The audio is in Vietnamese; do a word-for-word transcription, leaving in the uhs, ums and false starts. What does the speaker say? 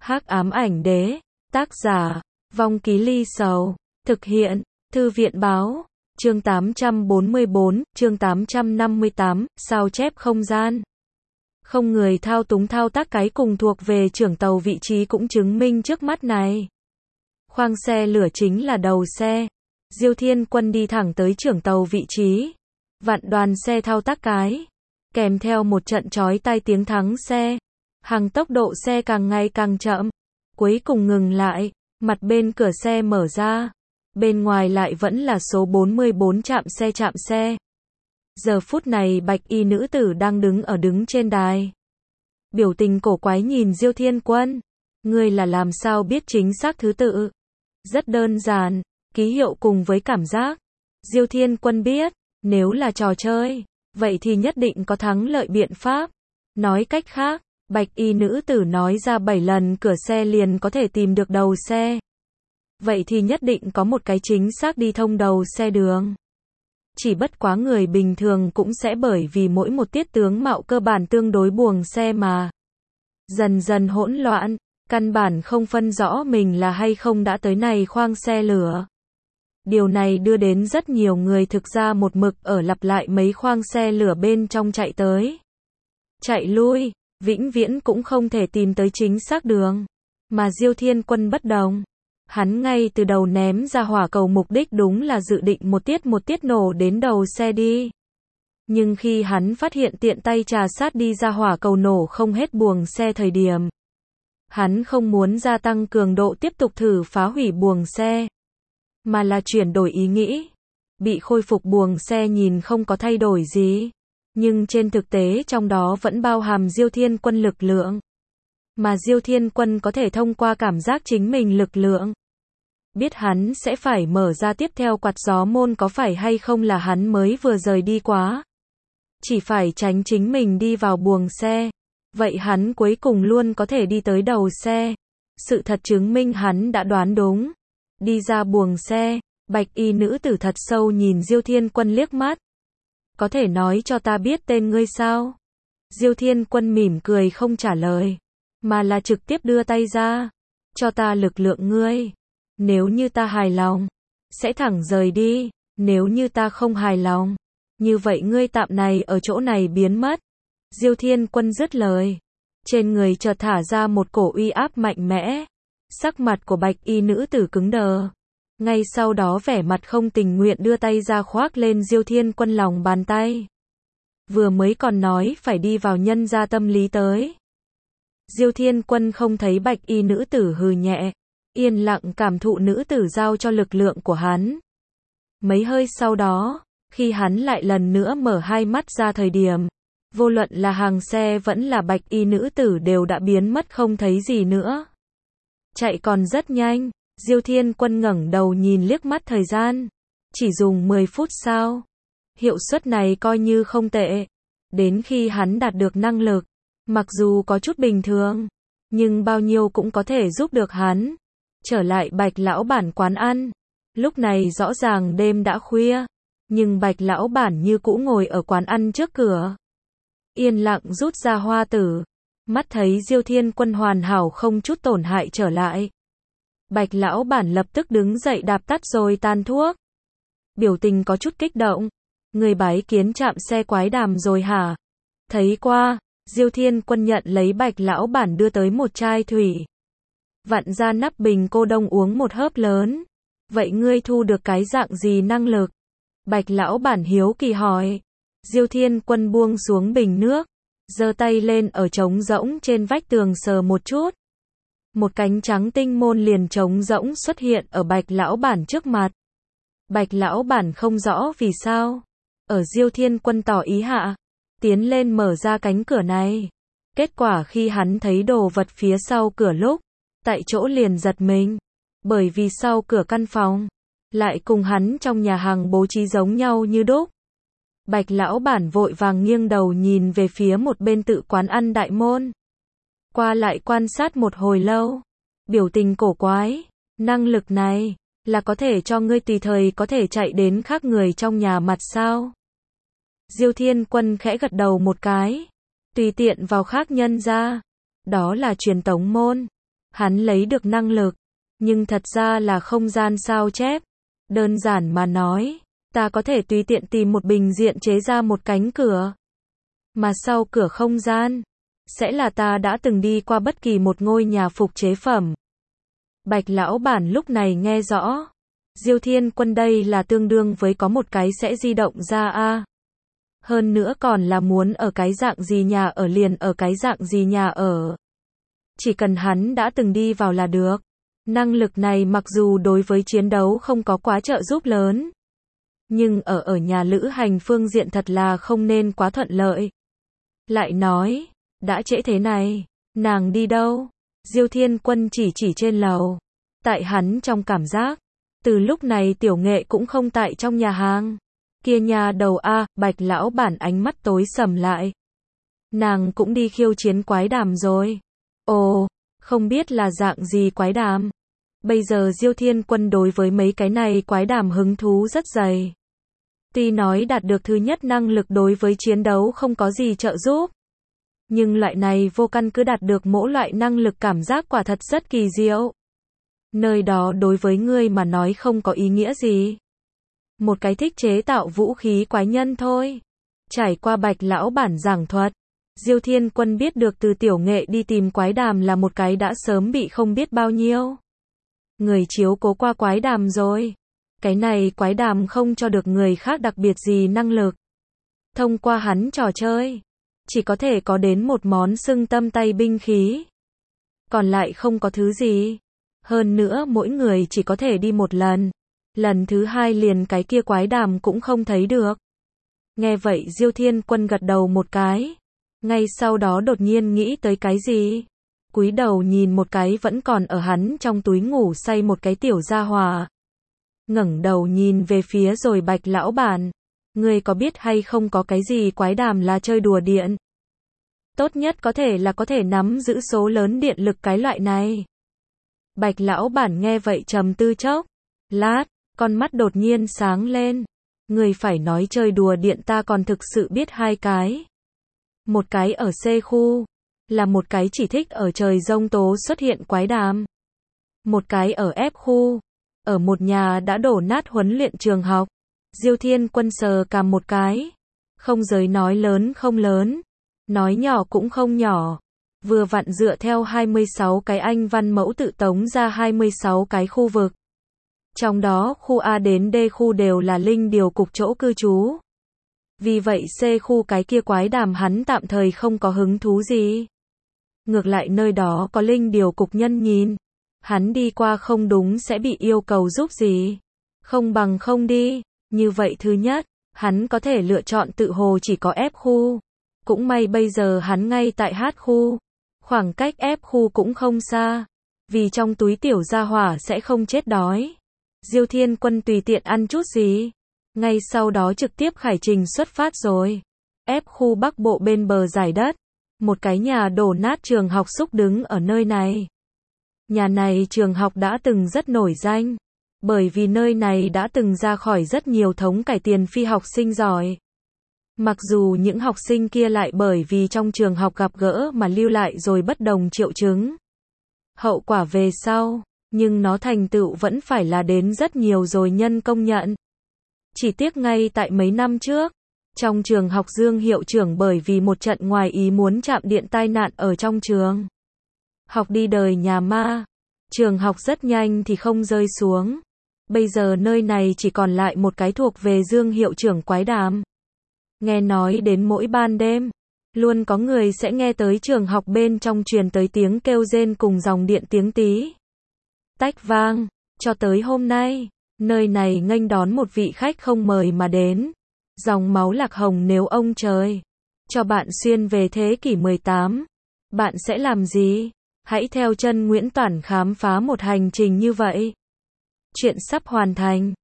Hắc ám ảnh đế, tác giả, Vong Ký Ly Sầu, thực hiện, Thư viện báo, chương tám trăm bốn mươi bốn, chương tám trăm năm mươi tám, sao chép không gian. Không người thao túng thao tác cái cùng thuộc về trưởng tàu vị trí cũng chứng minh trước mắt này. Khoang xe lửa chính là đầu xe. Diêu Thiên Quân đi thẳng tới trưởng tàu vị trí. Vạn đoàn xe thao tác cái. Kèm theo một trận chói tai tiếng thắng xe. Hàng tốc độ xe càng ngày càng chậm. Cuối cùng ngừng lại. Mặt bên cửa xe mở ra. Bên ngoài lại vẫn là số bốn mươi bốn chạm xe chạm xe. Giờ phút này bạch y nữ tử đang đứng ở đứng trên đài. Biểu tình cổ quái nhìn Diêu Thiên Quân. Ngươi là làm sao biết chính xác thứ tự? Rất đơn giản, ký hiệu cùng với cảm giác. Diêu Thiên Quân biết, nếu là trò chơi, vậy thì nhất định có thắng lợi biện pháp. Nói cách khác, bạch y nữ tử nói ra bảy lần cửa xe liền có thể tìm được đầu xe. Vậy thì nhất định có một cái chính xác đi thông đầu xe đường. Chỉ bất quá người bình thường cũng sẽ bởi vì mỗi một tiết tướng mạo cơ bản tương đối buồng xe mà dần dần hỗn loạn, căn bản không phân rõ mình là hay không đã tới này khoang xe lửa. Điều này đưa đến rất nhiều người thực ra một mực ở lặp lại mấy khoang xe lửa bên trong chạy tới, chạy lui, vĩnh viễn cũng không thể tìm tới chính xác đường. Mà Diêu Thiên Quân bất đồng. Hắn ngay từ đầu ném ra hỏa cầu mục đích đúng là dự định một tiết một tiết nổ đến đầu xe đi. Nhưng khi hắn phát hiện tiện tay trà sát đi ra hỏa cầu nổ không hết buồng xe thời điểm, hắn không muốn gia tăng cường độ tiếp tục thử phá hủy buồng xe, mà là chuyển đổi ý nghĩ. Bị khôi phục buồng xe nhìn không có thay đổi gì, nhưng trên thực tế trong đó vẫn bao hàm Diêu Thiên Quân lực lượng. Mà Diêu Thiên Quân có thể thông qua cảm giác chính mình lực lượng, biết hắn sẽ phải mở ra tiếp theo quạt gió môn có phải hay không là hắn mới vừa rời đi quá. Chỉ phải tránh chính mình đi vào buồng xe. Vậy hắn cuối cùng luôn có thể đi tới đầu xe. Sự thật chứng minh hắn đã đoán đúng. Đi ra buồng xe, bạch y nữ tử thật sâu nhìn Diêu Thiên Quân liếc mắt. Có thể nói cho ta biết tên ngươi sao? Diêu Thiên Quân mỉm cười không trả lời, mà là trực tiếp đưa tay ra. Cho ta lực lượng ngươi. Nếu như ta hài lòng, sẽ thẳng rời đi. Nếu như ta không hài lòng, như vậy ngươi tạm này ở chỗ này biến mất. Diêu Thiên Quân dứt lời. Trên người chợt thả ra một cổ uy áp mạnh mẽ. Sắc mặt của bạch y nữ tử cứng đờ. Ngay sau đó vẻ mặt không tình nguyện đưa tay ra khoác lên Diêu Thiên Quân lòng bàn tay. Vừa mới còn nói phải đi vào nhân gia tâm lý tới. Diêu Thiên Quân không thấy bạch y nữ tử hừ nhẹ. Yên lặng cảm thụ nữ tử giao cho lực lượng của hắn. Mấy hơi sau đó, khi hắn lại lần nữa mở hai mắt ra thời điểm, vô luận là hàng xe vẫn là bạch y nữ tử đều đã biến mất không thấy gì nữa. Chạy còn rất nhanh. Diêu Thiên Quân ngẩng đầu nhìn liếc mắt thời gian. Chỉ dùng mười phút sao? Hiệu suất này coi như không tệ. Đến khi hắn đạt được năng lực, mặc dù có chút bình thường, nhưng bao nhiêu cũng có thể giúp được hắn trở lại bạch lão bản quán ăn. Lúc này rõ ràng đêm đã khuya, nhưng bạch lão bản như cũ ngồi ở quán ăn trước cửa, yên lặng rút ra hoa tử. Mắt thấy Diêu Thiên Quân hoàn hảo không chút tổn hại trở lại, bạch lão bản lập tức đứng dậy đạp tắt rồi tàn thuốc. Biểu tình có chút kích động. Người bái kiến chạm xe quái đàm rồi hả? Thấy qua. Diêu Thiên Quân nhận lấy bạch lão bản đưa tới một chai thủy. Vặn ra nắp bình cô đông uống một hớp lớn. Vậy ngươi thu được cái dạng gì năng lực? Bạch lão bản hiếu kỳ hỏi. Diêu Thiên Quân buông xuống bình nước, giơ tay lên ở trống rỗng trên vách tường sờ một chút. Một cánh trắng tinh môn liền trống rỗng xuất hiện ở bạch lão bản trước mặt. Bạch lão bản không rõ vì sao, ở Diêu Thiên Quân tỏ ý hạ, tiến lên mở ra cánh cửa này. Kết quả khi hắn thấy đồ vật phía sau cửa lúc, tại chỗ liền giật mình, bởi vì sau cửa căn phòng lại cùng hắn trong nhà hàng bố trí giống nhau như đúc. Bạch lão bản vội vàng nghiêng đầu nhìn về phía một bên tự quán ăn đại môn. Qua lại quan sát một hồi lâu, biểu tình cổ quái. Năng lực này là có thể cho ngươi tùy thời có thể chạy đến khác người trong nhà mặt sao? Diêu Thiên Quân khẽ gật đầu một cái. Tùy tiện vào khác nhân ra. Đó là truyền tống môn. Hắn lấy được năng lực, nhưng thật ra là không gian sao chép. Đơn giản mà nói, ta có thể tùy tiện tìm một bình diện chế ra một cánh cửa. Mà sau cửa không gian, sẽ là ta đã từng đi qua bất kỳ một ngôi nhà phục chế phẩm. Bạch lão bản lúc này nghe rõ. Diêu Thiên Quân đây là tương đương với có một cái sẽ di động ra a. Hơn nữa còn là muốn ở cái dạng gì nhà ở liền ở cái dạng gì nhà ở. Chỉ cần hắn đã từng đi vào là được. Năng lực này mặc dù đối với chiến đấu không có quá trợ giúp lớn, nhưng ở ở nhà lữ hành phương diện thật là không nên quá thuận lợi. Lại nói, đã trễ thế này, nàng đi đâu? Diêu Thiên Quân chỉ chỉ trên lầu. Tại hắn trong cảm giác, từ lúc này Tiểu Nghệ cũng không tại trong nhà hàng. Kia nhà đầu a, Bạch lão bản ánh mắt tối sầm lại. Nàng cũng đi khiêu chiến quái đàm rồi. Ồ, không biết là dạng gì quái đàm. Bây giờ Diêu Thiên Quân đối với mấy cái này quái đàm hứng thú rất dày. Tuy nói đạt được thứ nhất năng lực đối với chiến đấu không có gì trợ giúp, nhưng loại này vô căn cứ đạt được mỗi loại năng lực cảm giác quả thật rất kỳ diệu. Nơi đó đối với ngươi mà nói không có ý nghĩa gì. Một cái thích chế tạo vũ khí quái nhân thôi. Trải qua Bạch lão bản giảng thuật, Diêu Thiên Quân biết được từ Tiểu Nghệ đi tìm quái đàm là một cái đã sớm bị không biết bao nhiêu người chiếu cố qua quái đàm rồi. Cái này quái đàm không cho được người khác đặc biệt gì năng lực. Thông qua hắn trò chơi, chỉ có thể có đến một món xưng tâm tay binh khí. Còn lại không có thứ gì. Hơn nữa mỗi người chỉ có thể đi một lần. Lần thứ hai liền cái kia quái đàm cũng không thấy được. Nghe vậy Diêu Thiên Quân gật đầu một cái. Ngay sau đó đột nhiên nghĩ tới cái gì. Cúi đầu nhìn một cái vẫn còn ở hắn trong túi ngủ say một cái tiểu gia hỏa. Ngẩng đầu nhìn về phía rồi Bạch lão bản. Ngươi có biết hay không có cái gì quái đàm là chơi đùa điện? Tốt nhất có thể là có thể nắm giữ số lớn điện lực cái loại này. Bạch lão bản nghe vậy trầm tư chốc. Lát, con mắt đột nhiên sáng lên. Người phải nói chơi đùa điện ta còn thực sự biết hai cái. Một cái ở C khu, là một cái chỉ thích ở trời giông tố xuất hiện quái đàm. Một cái ở F khu, ở một nhà đã đổ nát huấn luyện trường học. Diêu Thiên Quân sờ cằm một cái. Không giới nói lớn không lớn, nói nhỏ cũng không nhỏ. Vừa vặn dựa theo hai mươi sáu cái anh văn mẫu tự tống ra hai mươi sáu cái khu vực. Trong đó khu A đến D khu đều là linh điều cục chỗ cư trú. Vì vậy C khu cái kia quái đàm hắn tạm thời không có hứng thú gì. Ngược lại nơi đó có linh điều cục nhân nhìn. Hắn đi qua không đúng sẽ bị yêu cầu giúp gì. Không bằng không đi. Như vậy thứ nhất, hắn có thể lựa chọn tự hồ chỉ có F khu. Cũng may bây giờ hắn ngay tại H khu. Khoảng cách F khu cũng không xa. Vì trong túi tiểu gia hỏa sẽ không chết đói. Diêu Thiên Quân tùy tiện ăn chút gì. Ngay sau đó trực tiếp khải trình xuất phát rồi. F khu Bắc Bộ bên bờ giải đất. Một cái nhà đổ nát trường học xúc đứng ở nơi này. Nhà này trường học đã từng rất nổi danh. Bởi vì nơi này đã từng ra khỏi rất nhiều thống cải tiền phi học sinh giỏi. Mặc dù những học sinh kia lại bởi vì trong trường học gặp gỡ mà lưu lại rồi bất đồng triệu chứng. Hậu quả về sau, nhưng nó thành tựu vẫn phải là đến rất nhiều rồi nhân công nhận. Chỉ tiếc ngay tại mấy năm trước, trong trường học Dương hiệu trưởng bởi vì một trận ngoài ý muốn chạm điện tai nạn ở trong trường học đi đời nhà ma. Trường học rất nhanh thì không rơi xuống. Bây giờ nơi này chỉ còn lại một cái thuộc về Dương hiệu trưởng quái đàm. Nghe nói đến mỗi ban đêm, luôn có người sẽ nghe tới trường học bên trong truyền tới tiếng kêu rên cùng dòng điện tiếng tí tách vang. Cho tới hôm nay, nơi này nghênh đón một vị khách không mời mà đến. Dòng máu lạc hồng nếu ông trời cho bạn xuyên về thế kỷ mười tám, bạn sẽ làm gì? Hãy theo chân Nguyễn Toản khám phá một hành trình như vậy. Chuyện sắp hoàn thành.